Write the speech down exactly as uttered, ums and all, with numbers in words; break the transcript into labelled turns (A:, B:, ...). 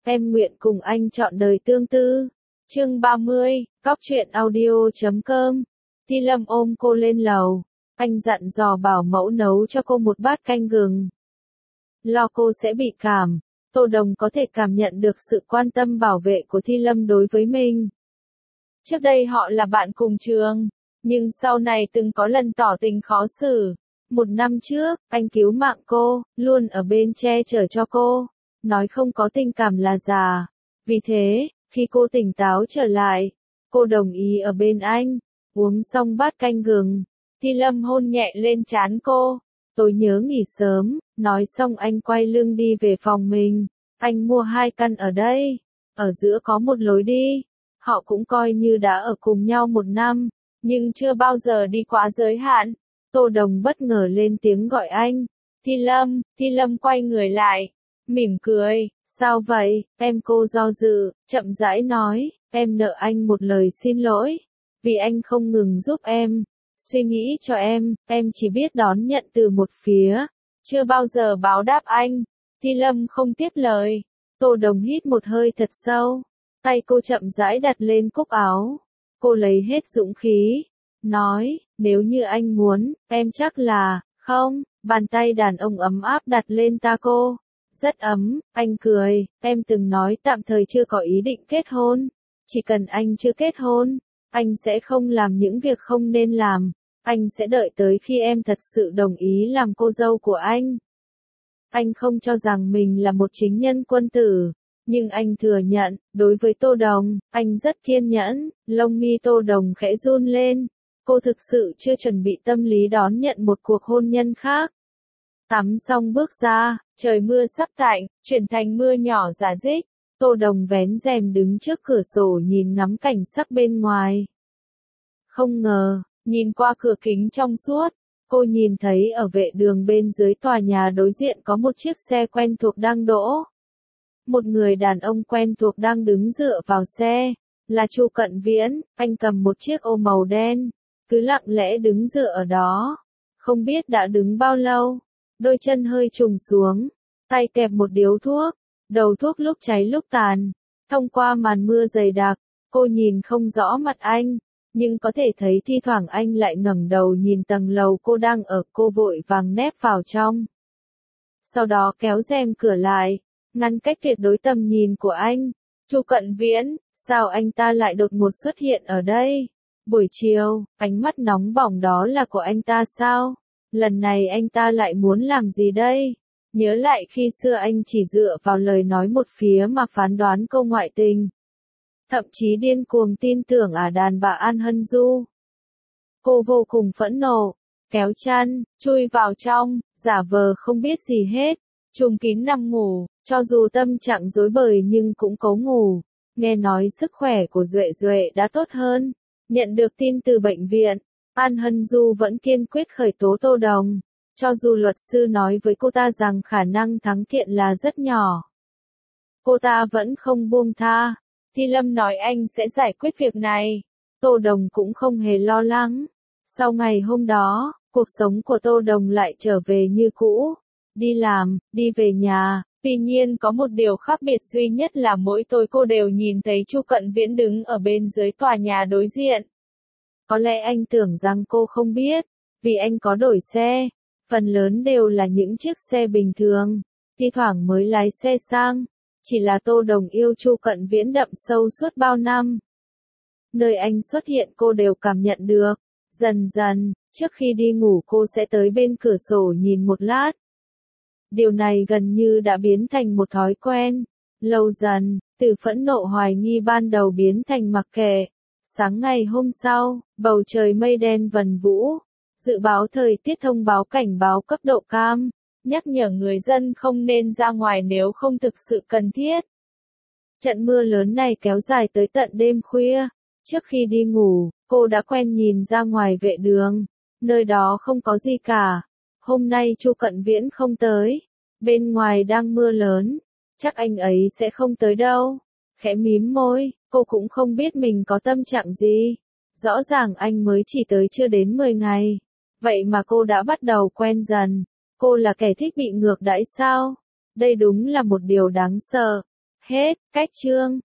A: em nguyện cùng anh trọn đời tương tư. Chương ba mươi, cóc truyện audio chấm com. Thi Lâm ôm cô lên lầu, anh dặn dò bảo mẫu nấu cho cô một bát canh gừng. Lo cô sẽ bị cảm, Tô Đồng có thể cảm nhận được sự quan tâm bảo vệ của Thi Lâm đối với mình. Trước đây họ là bạn cùng trường, nhưng sau này từng có lần tỏ tình khó xử. Một năm trước, anh cứu mạng cô, luôn ở bên che chở cho cô, nói không có tình cảm là giả. Vì thế, khi cô tỉnh táo trở lại, cô đồng ý ở bên anh. Uống xong bát canh gừng, Thi Lâm hôn nhẹ lên trán cô. Tôi nhớ nghỉ sớm, nói xong anh quay lưng đi về phòng mình. Anh mua hai căn ở đây, ở giữa có một lối đi. Họ cũng coi như đã ở cùng nhau một năm, nhưng chưa bao giờ đi quá giới hạn. Tô Đồng bất ngờ lên tiếng gọi anh. Thi Lâm, Thi Lâm quay người lại, mỉm cười. Sao vậy, em? Cô do dự, chậm rãi nói, em nợ anh một lời xin lỗi, vì anh không ngừng giúp em, suy nghĩ cho em, em chỉ biết đón nhận từ một phía, chưa bao giờ báo đáp anh. Thi Lâm không tiếp lời. Tô Đồng hít một hơi thật sâu, tay cô chậm rãi đặt lên cúc áo. Cô lấy hết dũng khí, nói, nếu như anh muốn, em chắc là, không. Bàn tay đàn ông ấm áp đặt lên ta cô. Rất ấm, anh cười, em từng nói tạm thời chưa có ý định kết hôn. Chỉ cần anh chưa kết hôn, anh sẽ không làm những việc không nên làm. Anh sẽ đợi tới khi em thật sự đồng ý làm cô dâu của anh. Anh không cho rằng mình là một chính nhân quân tử, nhưng anh thừa nhận, đối với Tô Đồng, anh rất kiên nhẫn. Lông mi Tô Đồng khẽ run lên. Cô thực sự chưa chuẩn bị tâm lý đón nhận một cuộc hôn nhân khác. Tắm xong bước ra, trời mưa sắp tạnh, chuyển thành mưa nhỏ rả rích. Tô Đồng vén rèm đứng trước cửa sổ nhìn ngắm cảnh sắc bên ngoài. Không ngờ, nhìn qua cửa kính trong suốt, cô nhìn thấy ở vệ đường bên dưới tòa nhà đối diện có một chiếc xe quen thuộc đang đỗ. Một người đàn ông quen thuộc đang đứng dựa vào xe, là Chu Cận Viễn. Anh cầm một chiếc ô màu đen, cứ lặng lẽ đứng dựa ở đó. Không biết đã đứng bao lâu, đôi chân hơi trùng xuống, tay kẹp một điếu thuốc, đầu thuốc lúc cháy lúc tàn. Thông qua màn mưa dày đặc, cô nhìn không rõ mặt anh, nhưng có thể thấy thi thoảng anh lại ngẩng đầu nhìn tầng lầu cô đang ở. Cô vội vàng nép vào trong, sau đó kéo rèm cửa lại, ngăn cách tuyệt đối tầm nhìn của anh. Chu Cận Viễn, sao anh ta lại đột ngột xuất hiện ở đây? Buổi chiều, ánh mắt nóng bỏng đó là của anh ta sao? Lần này anh ta lại muốn làm gì đây? Nhớ lại khi xưa anh chỉ dựa vào lời nói một phía mà phán đoán cô ngoại tình. Thậm chí điên cuồng tin tưởng à đàn bà An Hân Du. Cô vô cùng phẫn nộ, kéo chăn, chui vào trong, giả vờ không biết gì hết, trùm kín nằm ngủ. Cho dù tâm trạng rối bời nhưng cũng cố ngủ. Nghe nói sức khỏe của Duệ Duệ đã tốt hơn. Nhận được tin từ bệnh viện, An Hân Du vẫn kiên quyết khởi tố Tô Đồng. Cho dù luật sư nói với cô ta rằng khả năng thắng kiện là rất nhỏ, cô ta vẫn không buông tha. Thi Lâm nói anh sẽ giải quyết việc này. Tô Đồng cũng không hề lo lắng. Sau ngày hôm đó, cuộc sống của Tô Đồng lại trở về như cũ. Đi làm, đi về nhà. Tuy nhiên có một điều khác biệt duy nhất là mỗi tối cô đều nhìn thấy Chu Cận Viễn đứng ở bên dưới tòa nhà đối diện. Có lẽ anh tưởng rằng cô không biết, vì anh có đổi xe, phần lớn đều là những chiếc xe bình thường, thi thoảng mới lái xe sang. Chỉ là Tô Đồng yêu Chu Cận Viễn đậm sâu suốt bao năm. Nơi anh xuất hiện cô đều cảm nhận được. Dần dần, trước khi đi ngủ cô sẽ tới bên cửa sổ nhìn một lát. Điều này gần như đã biến thành một thói quen. Lâu dần, từ phẫn nộ hoài nghi ban đầu biến thành mặc kệ. Sáng ngày hôm sau, bầu trời mây đen vần vũ. Dự báo thời tiết thông báo cảnh báo cấp độ cam, nhắc nhở người dân không nên ra ngoài nếu không thực sự cần thiết. Trận mưa lớn này kéo dài tới tận đêm khuya. Trước khi đi ngủ, cô đã quen nhìn ra ngoài vệ đường. Nơi đó không có gì cả. Hôm nay Chu Cận Viễn không tới. Bên ngoài đang mưa lớn. Chắc anh ấy sẽ không tới đâu. Khẽ mím môi, cô cũng không biết mình có tâm trạng gì. Rõ ràng anh mới chỉ tới chưa đến mười ngày. Vậy mà cô đã bắt đầu quen dần. Cô là kẻ thích bị ngược đãi sao? Đây đúng là một điều đáng sợ. Hết, cách chương.